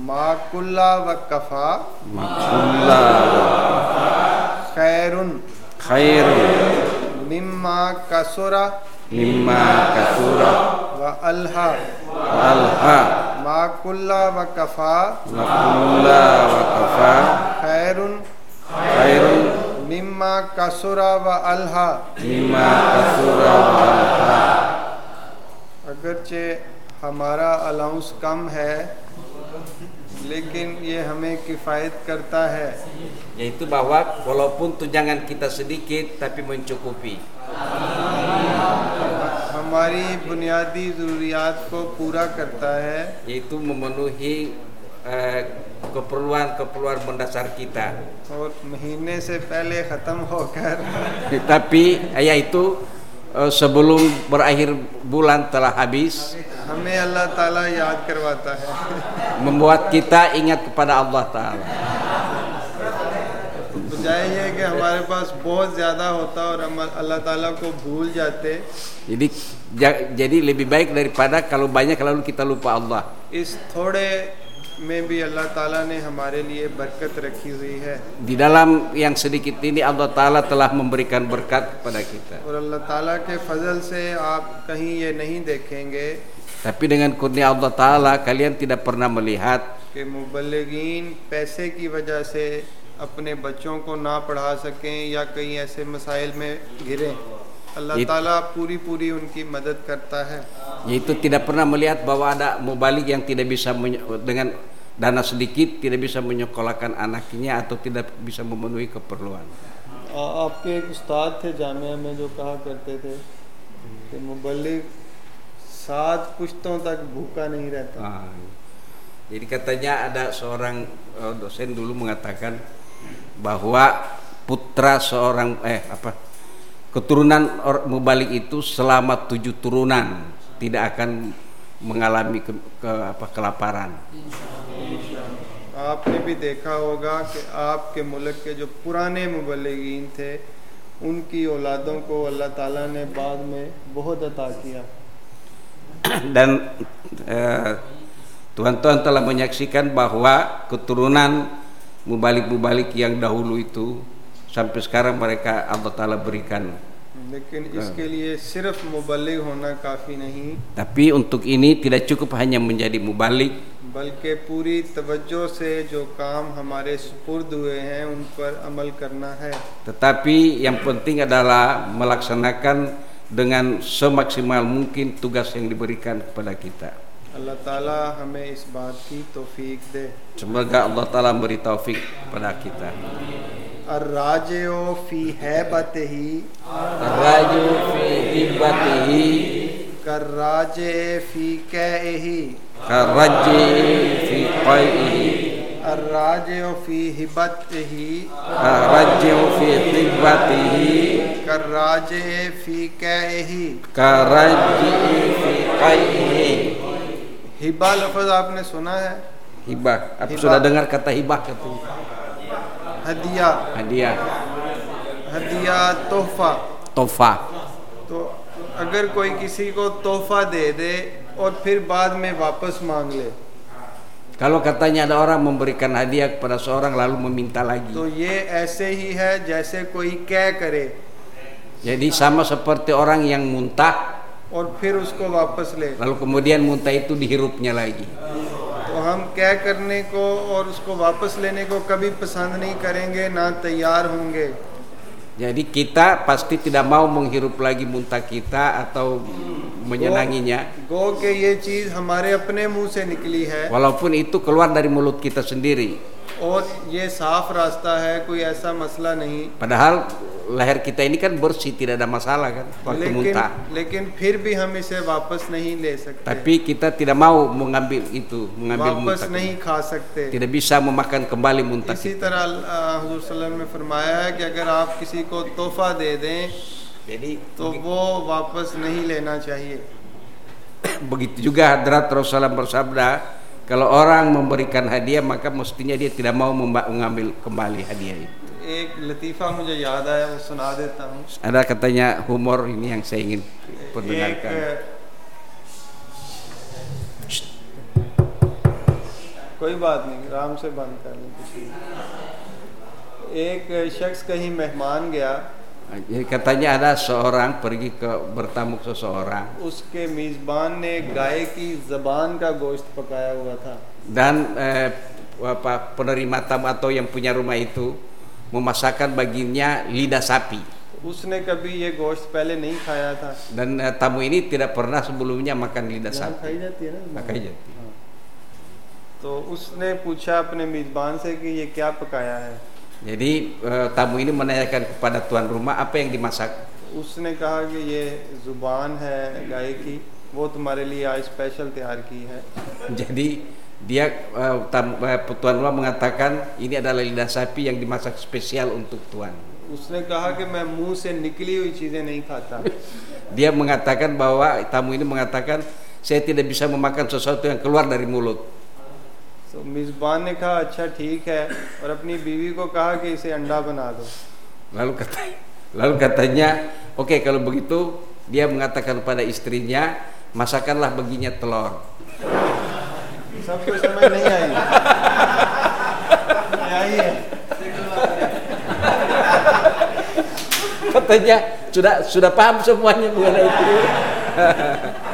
माकुल्ला व कफा makulla खैरुन khairun मिम्मा कसुरा mimma kathura व अल्हा alha माकुल्ला व कफा makulla wa kafa खैरुन khairun मिम्मा कसुरा व अल्हा। mimma kathura wa alha. अगरचे हमारा अलाउंस कम है लेकिन ये हमें किफ़ायत करता है, Yaitu bahwa walaupun tunjangan kita sedikit tapi mencukupi, हमारी बुनियादी ज़रूरियात को पूरा करता है yaitu memenuhi keperluan mendasar kita. और महीने से पहले ख़त्म होकर Tapi yaitu sebelum berakhir bulan telah habis, हमें अल्लाह ताला याद करवाता है। membuat kita ingat kepada Allah Ta'ala. बजाय ये कि हमारे पास बहुत ज़्यादा होता और हम अल्लाह ताला को भूल जाते, Jadi lebih baik daripada kalau banyak lalu kita lupa Allah. इस थोड़े में भी अल्लाह ताला ने हमारे लिए बरकत रखी हुई है Di dalam yang sedikit ini Allah Ta'ala telah memberikan berkat kepada kita. और अल्लाह ताला के फजल से आप कहीं ये नहीं देखेंगे Tapi dengan kurnia Allah Ta'ala kalian tidak pernah melihat कि मुबल्लिगीन पैसे की वजह से अपने बच्चों को ना पढ़ा सकें या कहीं ऐसे मसाइल में घिरें। अल्लाह ताला पूरी उनकी मदद करता है। yaitu tidak pernah melihat bahwa ada mubalik yang tidak bisa dengan dana sedikit tidak bisa menyekolahkan anaknya atau tidak bisa memenuhi keperluan. आपके एक उस्ताद थे जामिया में जो कहा करते थे कि मुबल्लिग 7 पुश्तों तक भूखा नहीं रहता। Jadi katanya ada seorang dosen dulu mengatakan bahwa putra seorang keturunan mubalik itu selama 7 turunan tidak akan mengalami kelaparan. आपने भी देखा होगा कि आपके मुल्क के जो पुराने मुबल्लिगीन थे उनकी औलादों को अल्लाह ताला ने बाद में बहुत अता किया। Dan tuan-tuan telah menyaksikan bahwa keturunan mubalik yang dahulu itu sampai sekarang mereka Allah Ta'ala berikan. लेकिन इसके लिए सिर्फ मुबल्लिग होना काफ़ी नहीं, Tapi untuk ini tidak cukup hanya menjadi mubalik, बल्कि पूरी तवज्जो से जो काम हमारे सुपुर्द हुए हैं उन पर अमल करना है। tetapi yang penting adalah melaksanakan dengan semaksimal mungkin tugas yang diberikan kepada kita. अल्लाह ताला हमें इस बात की तौफीक दे। Semoga Allah Ta'ala memberi taufik kepada kita. अर्राजिओ फी हैबतिही Raju fi hibatihi कर्राजे फी कैही karaji fi qaihi अर्राजिओ फी हिबतिही karaji fi hibatihi कर्राजे फी कैही। karaji fi qaihi. हिबा लफ्ज़ आपने सुना है? Hibah, apa Hibah. sudah dengar kata hibah itu? हदिया, Hadiah, हदिया तोहफा। tofa. तो अगर कोई किसी को तोहफा दे दे और फिर बाद में वापस मांग ले Kalau katanya ada orang memberikan hadiah kepada seorang lalu meminta lagi, तो ये ऐसे ही है जैसे कोई क्या करे jadi sama seperti orang yang muntah और फिर उसको वापस ले। lalu kemudian muntah itu dihirupnya lagi. तो हम क्या करने को और उसको वापस लेने को कभी पसंद नहीं करेंगे, ना तैयार होंगे। Jadi kita pasti tidak mau menghirup lagi muntah kita atau menyenanginya, गो के ये चीज़ हमारे अपने मुंह से निकली है walaupun itu keluar dari mulut kita sendiri. और ये साफ रास्ता है, कोई ऐसा मसला नहीं। Padahal leher kita ini kan bersih, tidak ada masalah kan waktu muntah. लेकिन फिर भी हम इसे वापस नहीं ले सकते, Tapi kita tidak mau mengambil वापस muntah. नहीं खा सकते। Tidak bisa memakan kembali muntah इसी kita. तरह हुजूर सल्लल्लाहु अलैहि वसल्लम ने फरमाया है कि अगर आप किसी को तोहफा दे दें Jadi तो वो वापस नहीं लेना चाहिए। begitu juga Hadrat Rasulullah bersabda, kalau orang memberikan hadiah maka mestinya dia tidak mau mengambil kembali hadiah itu. एक लतीफ़ा मुझे याद आया, वो सुना देता हूँ। Ada katanya humor ini yang saya ingin perdengarkan. कोई बात नहीं, आराम से बंद कर लें कुछ नहीं। एक शख्स कहीं मेहमान गया, Jadi katanya ada seorang pergi ke bertamu ke seseorang उसके मेजबान ने गाय की जबान का गोश्त पकाया हुआ था। dan penerima tamu atau yang punya rumah itu memasakkan baginya lidah sapi. उसने कभी ये गोश्त पहले नहीं खाया था। Dan tamu ini tidak pernah sebelumnya makan lidah यहाँ sapi. खाई जाती है ना। Makanya jadi. हाँ। तो उसने पूछा अपने मेजबान से कि ये क्या पकाया है। Jadi tamu ini menanyakan kepada tuan rumah apa yang dimasak. उसने कहा कि ये जुबान है गाय की, वो तुम्हारे लिए आज स्पेशल तैयार की है। Jadi dia tuan rumah mengatakan ini adalah lidah sapi yang dimasak spesial untuk tuan. उसने कहा कि मैं मुंह से निकली हुई चीजें नहीं खाता। Dia mengatakan bahwa tamu ini mengatakan saya tidak bisa memakan sesuatu yang keluar dari mulut. तो मेजबान ने कहा अच्छा ठीक है, और अपनी बीवी को कहा कि इसे अंडा बना दो। Lalu katanya, oke, kalau begitu dia mengatakan pada istrinya, masakkanlah baginya telur. सबको समझ नहीं आई। आई है। Katanya sudah paham semuanya mengenai itu.